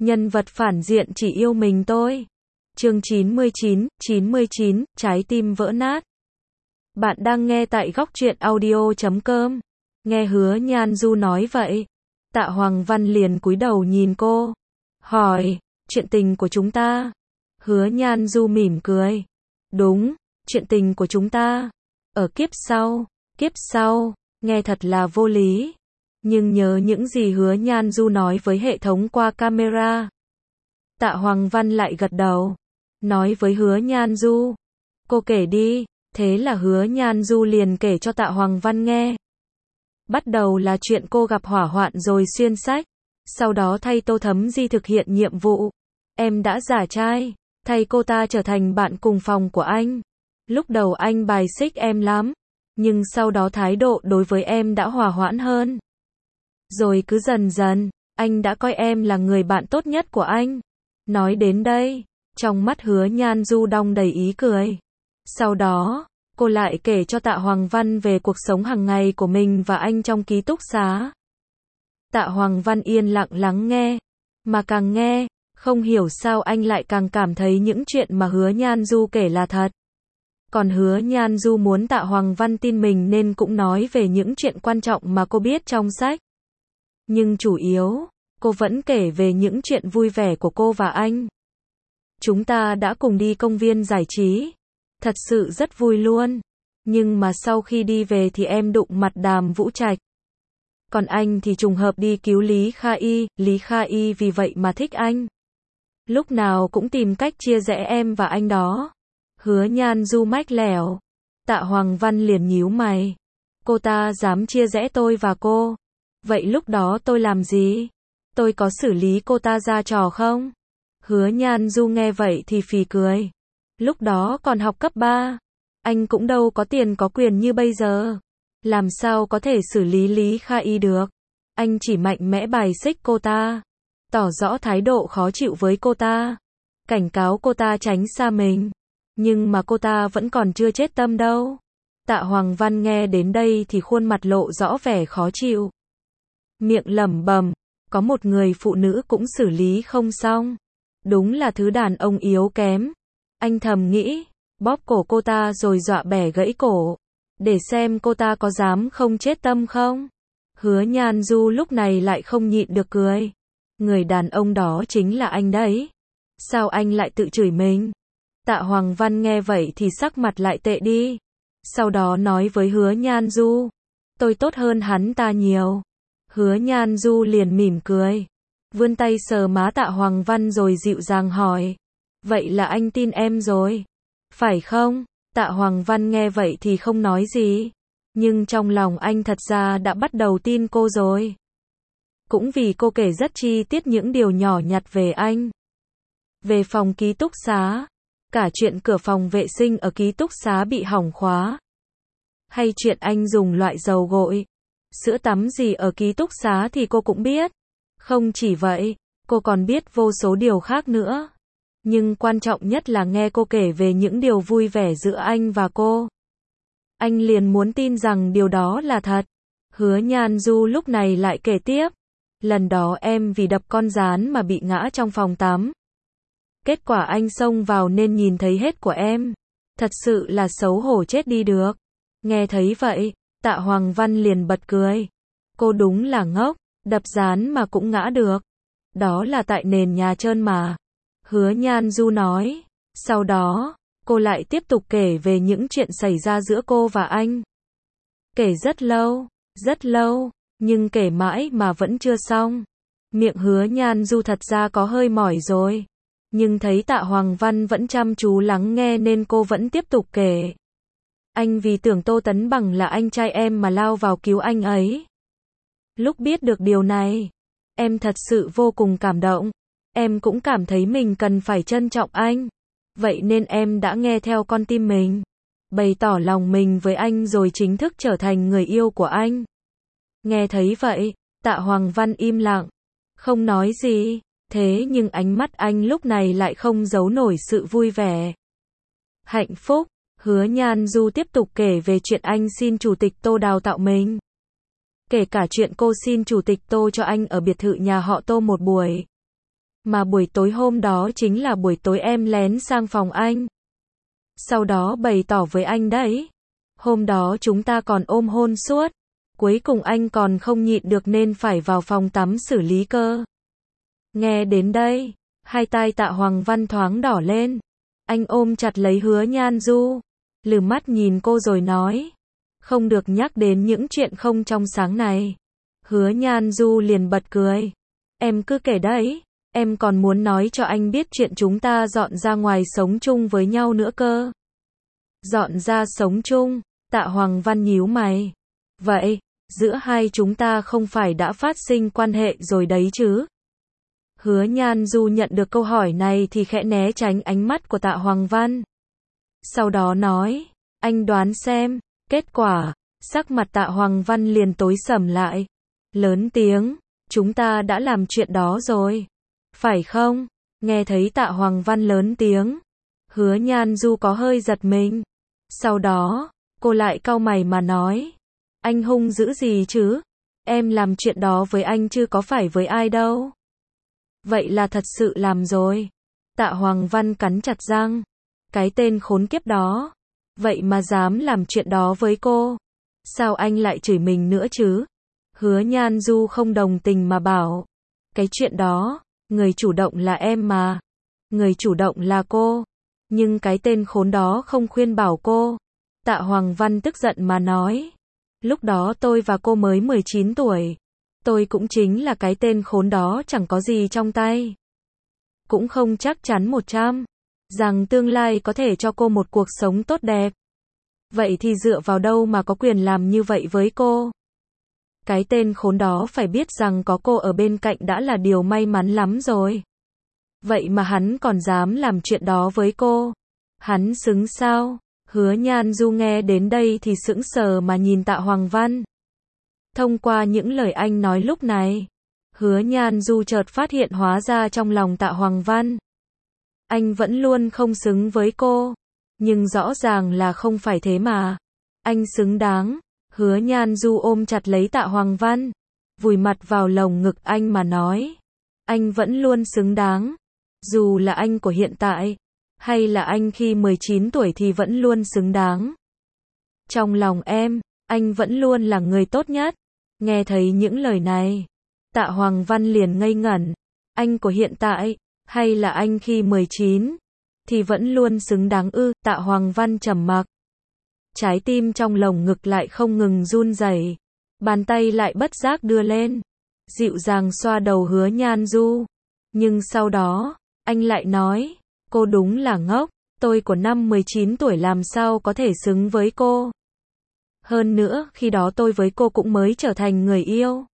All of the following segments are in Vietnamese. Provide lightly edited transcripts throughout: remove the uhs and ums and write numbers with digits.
Nhân vật phản diện chỉ yêu mình tôi. Chương 99, trái tim vỡ nát. Bạn đang nghe tại góc truyện audio.com. Nghe Hứa Nhan Du nói vậy, Tạ Hoàng Văn liền cúi đầu nhìn cô, hỏi, chuyện tình của chúng ta. Hứa Nhan Du mỉm cười. Đúng, chuyện tình của chúng ta. Ở kiếp sau, nghe thật là vô lý. Nhưng nhớ những gì Hứa Nhan Du nói với hệ thống qua camera. Tạ Hoàng Văn lại gật đầu, nói với Hứa Nhan Du, cô kể đi. Thế là Hứa Nhan Du liền kể cho Tạ Hoàng Văn nghe. Bắt đầu là chuyện cô gặp hỏa hoạn rồi xuyên sách. Sau đó thay Tô Thấm Di thực hiện nhiệm vụ. Em đã giả trai, thay cô ta trở thành bạn cùng phòng của anh. Lúc đầu anh bài xích em lắm, nhưng sau đó thái độ đối với em đã hòa hoãn hơn. Rồi cứ dần dần, anh đã coi em là người bạn tốt nhất của anh. Nói đến đây, trong mắt Hứa Nhan Du đong đầy ý cười. Sau đó, cô lại kể cho Tạ Hoàng Văn về cuộc sống hàng ngày của mình và anh trong ký túc xá. Tạ Hoàng Văn yên lặng lắng nghe, mà càng nghe, không hiểu sao anh lại càng cảm thấy những chuyện mà Hứa Nhan Du kể là thật. Còn Hứa Nhan Du muốn Tạ Hoàng Văn tin mình nên cũng nói về những chuyện quan trọng mà cô biết trong sách. Nhưng chủ yếu, cô vẫn kể về những chuyện vui vẻ của cô và anh. Chúng ta đã cùng đi công viên giải trí. Thật sự rất vui luôn. Nhưng mà sau khi đi về thì em đụng mặt Đàm Vũ Trạch. Còn anh thì trùng hợp đi cứu Lý Kha Y vì vậy mà thích anh. Lúc nào cũng tìm cách chia rẽ em và anh đó. Hứa Nhan Du mách lẻo. Tạ Hoàng Văn liền nhíu mày. Cô ta dám chia rẽ tôi và cô. Vậy lúc đó tôi làm gì? Tôi có xử lý cô ta ra trò không? Hứa Nhan Du nghe vậy thì phì cười. Lúc đó còn học cấp 3. Anh cũng đâu có tiền có quyền như bây giờ. Làm sao có thể xử lý Lý Kha Y được? Anh chỉ mạnh mẽ bài xích cô ta. Tỏ rõ thái độ khó chịu với cô ta. Cảnh cáo cô ta tránh xa mình. Nhưng mà cô ta vẫn còn chưa chết tâm đâu. Tạ Hoàng Văn nghe đến đây thì khuôn mặt lộ rõ vẻ khó chịu. Miệng lẩm bẩm, có một người phụ nữ cũng xử lý không xong. Đúng là thứ đàn ông yếu kém. Anh thầm nghĩ, bóp cổ cô ta rồi dọa bẻ gãy cổ. Để xem cô ta có dám không chết tâm không? Hứa Nhan Du lúc này lại không nhịn được cười. Người đàn ông đó chính là anh đấy. Sao anh lại tự chửi mình? Tạ Hoàng Văn nghe vậy thì sắc mặt lại tệ đi. Sau đó nói với Hứa Nhan Du, tôi tốt hơn hắn ta nhiều. Hứa Nhan Du liền mỉm cười, vươn tay sờ má Tạ Hoàng Văn rồi dịu dàng hỏi, vậy là anh tin em rồi, phải không? Tạ Hoàng Văn nghe vậy thì không nói gì, nhưng trong lòng anh thật ra đã bắt đầu tin cô rồi. Cũng vì cô kể rất chi tiết những điều nhỏ nhặt về anh. Về phòng ký túc xá, cả chuyện cửa phòng vệ sinh ở ký túc xá bị hỏng khóa, hay chuyện anh dùng loại dầu gội, sữa tắm gì ở ký túc xá thì cô cũng biết. Không chỉ vậy, cô còn biết vô số điều khác nữa. Nhưng quan trọng nhất là nghe cô kể về những điều vui vẻ giữa anh và cô. Anh liền muốn tin rằng điều đó là thật. Hứa Nhan Du lúc này lại kể tiếp. Lần đó em vì đập con gián mà bị ngã trong phòng tắm. Kết quả anh xông vào nên nhìn thấy hết của em. Thật sự là xấu hổ chết đi được. Nghe thấy vậy, Tạ Hoàng Văn liền bật cười. Cô đúng là ngốc, đập gián mà cũng ngã được. Đó là tại nền nhà trơn mà. Hứa Nhan Du nói. Sau đó, cô lại tiếp tục kể về những chuyện xảy ra giữa cô và anh. Kể rất lâu, nhưng kể mãi mà vẫn chưa xong. Miệng Hứa Nhan Du thật ra có hơi mỏi rồi. Nhưng thấy Tạ Hoàng Văn vẫn chăm chú lắng nghe nên cô vẫn tiếp tục kể. Anh vì tưởng Tô Tấn Bằng là anh trai em mà lao vào cứu anh ấy. Lúc biết được điều này, em thật sự vô cùng cảm động. Em cũng cảm thấy mình cần phải trân trọng anh. Vậy nên em đã nghe theo con tim mình. Bày tỏ lòng mình với anh rồi chính thức trở thành người yêu của anh. Nghe thấy vậy, Tạ Hoàng Văn im lặng. Không nói gì. Thế nhưng ánh mắt anh lúc này lại không giấu nổi sự vui vẻ. Hạnh phúc. Hứa Nhan Du tiếp tục kể về chuyện anh xin chủ tịch Tô đào tạo mình. Kể cả chuyện cô xin chủ tịch Tô cho anh ở biệt thự nhà họ Tô một buổi. Mà buổi tối hôm đó chính là buổi tối em lén sang phòng anh. Sau đó bày tỏ với anh đấy. Hôm đó chúng ta còn ôm hôn suốt. Cuối cùng anh còn không nhịn được nên phải vào phòng tắm xử lý cơ. Nghe đến đây, hai tai Tạ Hoàng Văn thoáng đỏ lên. Anh ôm chặt lấy Hứa Nhan Du, lườm mắt nhìn cô rồi nói. Không được nhắc đến những chuyện không trong sáng này. Hứa Nhan Du liền bật cười. Em cứ kể đấy, em còn muốn nói cho anh biết chuyện chúng ta dọn ra ngoài sống chung với nhau nữa cơ. Dọn ra sống chung, Tạ Hoàng Văn nhíu mày. Vậy, giữa hai chúng ta không phải đã phát sinh quan hệ rồi đấy chứ? Hứa Nhan Du nhận được câu hỏi này thì khẽ né tránh ánh mắt của Tạ Hoàng Văn. Sau đó nói, anh đoán xem, kết quả, sắc mặt Tạ Hoàng Văn liền tối sầm lại. Lớn tiếng, chúng ta đã làm chuyện đó rồi. Phải không? Nghe thấy Tạ Hoàng Văn lớn tiếng. Hứa Nhan Du có hơi giật mình. Sau đó, cô lại cau mày mà nói. Anh hung dữ gì chứ? Em làm chuyện đó với anh chứ có phải với ai đâu. Vậy là thật sự làm rồi. Tạ Hoàng Văn cắn chặt răng. Cái tên khốn kiếp đó. Vậy mà dám làm chuyện đó với cô. Sao anh lại chửi mình nữa chứ? Hứa Nhan Du không đồng tình mà bảo. Cái chuyện đó, người chủ động là em mà. Người chủ động là cô. Nhưng cái tên khốn đó không khuyên bảo cô. Tạ Hoàng Văn tức giận mà nói. Lúc đó tôi và cô mới 19 tuổi. Tôi cũng chính là cái tên khốn đó chẳng có gì trong tay. Cũng không chắc chắn 100 rằng tương lai có thể cho cô một cuộc sống tốt đẹp. Vậy thì dựa vào đâu mà có quyền làm như vậy với cô? Cái tên khốn đó phải biết rằng có cô ở bên cạnh đã là điều may mắn lắm rồi. Vậy mà hắn còn dám làm chuyện đó với cô. Hắn xứng sao? Hứa Nhan Du nghe đến đây thì sững sờ mà nhìn Tạ Hoàng Văn. Thông qua những lời anh nói lúc này, Hứa Nhan Du chợt phát hiện hóa ra trong lòng Tạ Hoàng Văn. Anh vẫn luôn không xứng với cô. Nhưng rõ ràng là không phải thế mà. Anh xứng đáng. Hứa Nhan Du ôm chặt lấy Tạ Hoàng Văn. Vùi mặt vào lồng ngực anh mà nói. Anh vẫn luôn xứng đáng. Dù là anh của hiện tại, hay là anh khi 19 tuổi thì vẫn luôn xứng đáng. Trong lòng em, anh vẫn luôn là người tốt nhất. Nghe thấy những lời này, Tạ Hoàng Văn liền ngây ngẩn. Anh của hiện tại, hay là anh khi 19, thì vẫn luôn xứng đáng ư? Tạ Hoàng Văn trầm mặc. Trái tim trong lồng ngực lại không ngừng run rẩy. Bàn tay lại bất giác đưa lên, dịu dàng xoa đầu Hứa Nhan Du. Nhưng sau đó, anh lại nói, cô đúng là ngốc, tôi của năm 19 tuổi làm sao có thể xứng với cô. Hơn nữa, khi đó tôi với cô cũng mới trở thành người yêu.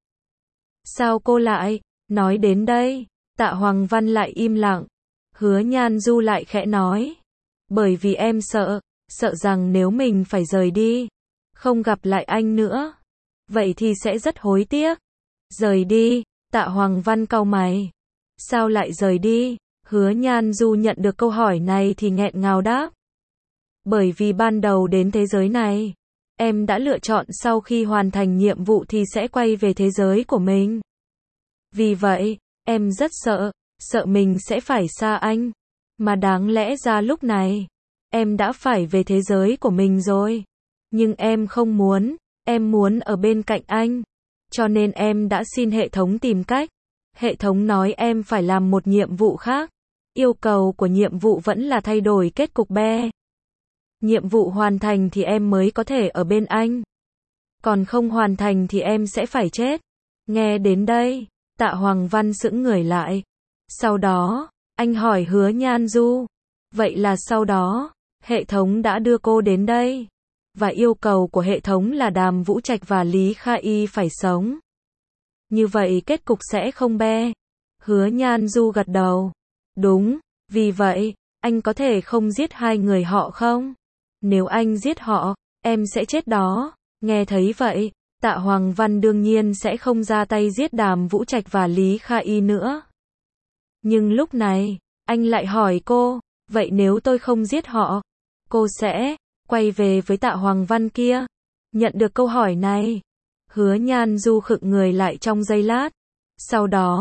Sao cô lại, nói đến đây, Tạ Hoàng Văn lại im lặng. Hứa Nhan Du lại khẽ nói, bởi vì em sợ rằng nếu mình phải rời đi, không gặp lại anh nữa, vậy thì sẽ rất hối tiếc. Rời đi? Tạ Hoàng Văn cau mày. Sao lại rời đi? Hứa Nhan Du nhận được câu hỏi này thì nghẹn ngào đáp. Bởi vì ban đầu đến thế giới này, em đã lựa chọn sau khi hoàn thành nhiệm vụ thì sẽ quay về thế giới của mình. Vì vậy, em rất sợ mình sẽ phải xa anh. Mà đáng lẽ ra lúc này, em đã phải về thế giới của mình rồi. Nhưng em không muốn, em muốn ở bên cạnh anh. Cho nên em đã xin hệ thống tìm cách. Hệ thống nói em phải làm một nhiệm vụ khác. Yêu cầu của nhiệm vụ vẫn là thay đổi kết cục be. Nhiệm vụ hoàn thành thì em mới có thể ở bên anh. Còn không hoàn thành thì em sẽ phải chết. Nghe đến đây, Tạ Hoàng Văn sững người lại. Sau đó, anh hỏi Hứa Nhan Du. Vậy là sau đó, hệ thống đã đưa cô đến đây. Và yêu cầu của hệ thống là Đàm Vũ Trạch và Lý Kha Y phải sống. Như vậy kết cục sẽ không be. Hứa Nhan Du gật đầu. Đúng, vì vậy, anh có thể không giết hai người họ không? Nếu anh giết họ, em sẽ chết đó. Nghe thấy vậy, Tạ Hoàng Văn đương nhiên sẽ không ra tay giết Đàm Vũ Trạch và Lý Kha Y nữa. Nhưng lúc này, anh lại hỏi cô, vậy nếu tôi không giết họ, cô sẽ quay về với Tạ Hoàng Văn kia? Nhận được câu hỏi này, Hứa Nhan Du khựng người lại trong giây lát. Sau đó,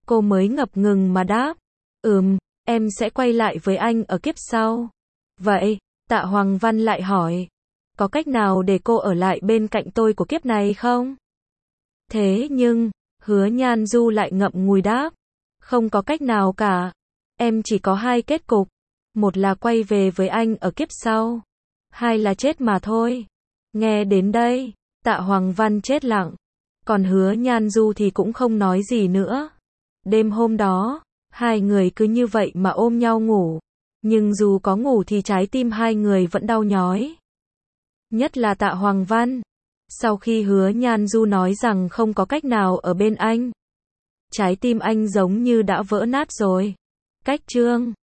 Cô mới ngập ngừng mà đáp. Em sẽ quay lại với anh ở kiếp sau. Vậy, Tạ Hoàng Văn lại hỏi. Có cách nào để cô ở lại bên cạnh tôi của kiếp này không? Thế nhưng, Hứa Nhan Du lại ngậm ngùi đáp. Không có cách nào cả. Em chỉ có hai kết cục. Một là quay về với anh ở kiếp sau. Hai là chết mà thôi. Nghe đến đây, Tạ Hoàng Văn chết lặng. Còn Hứa Nhan Du thì cũng không nói gì nữa. Đêm hôm đó, hai người cứ như vậy mà ôm nhau ngủ. Nhưng dù có ngủ thì trái tim hai người vẫn đau nhói. Nhất là Tạ Hoàng Văn. Sau khi Hứa Nhan Du nói rằng không có cách nào ở bên anh, trái tim anh giống như đã vỡ nát rồi. Cách chương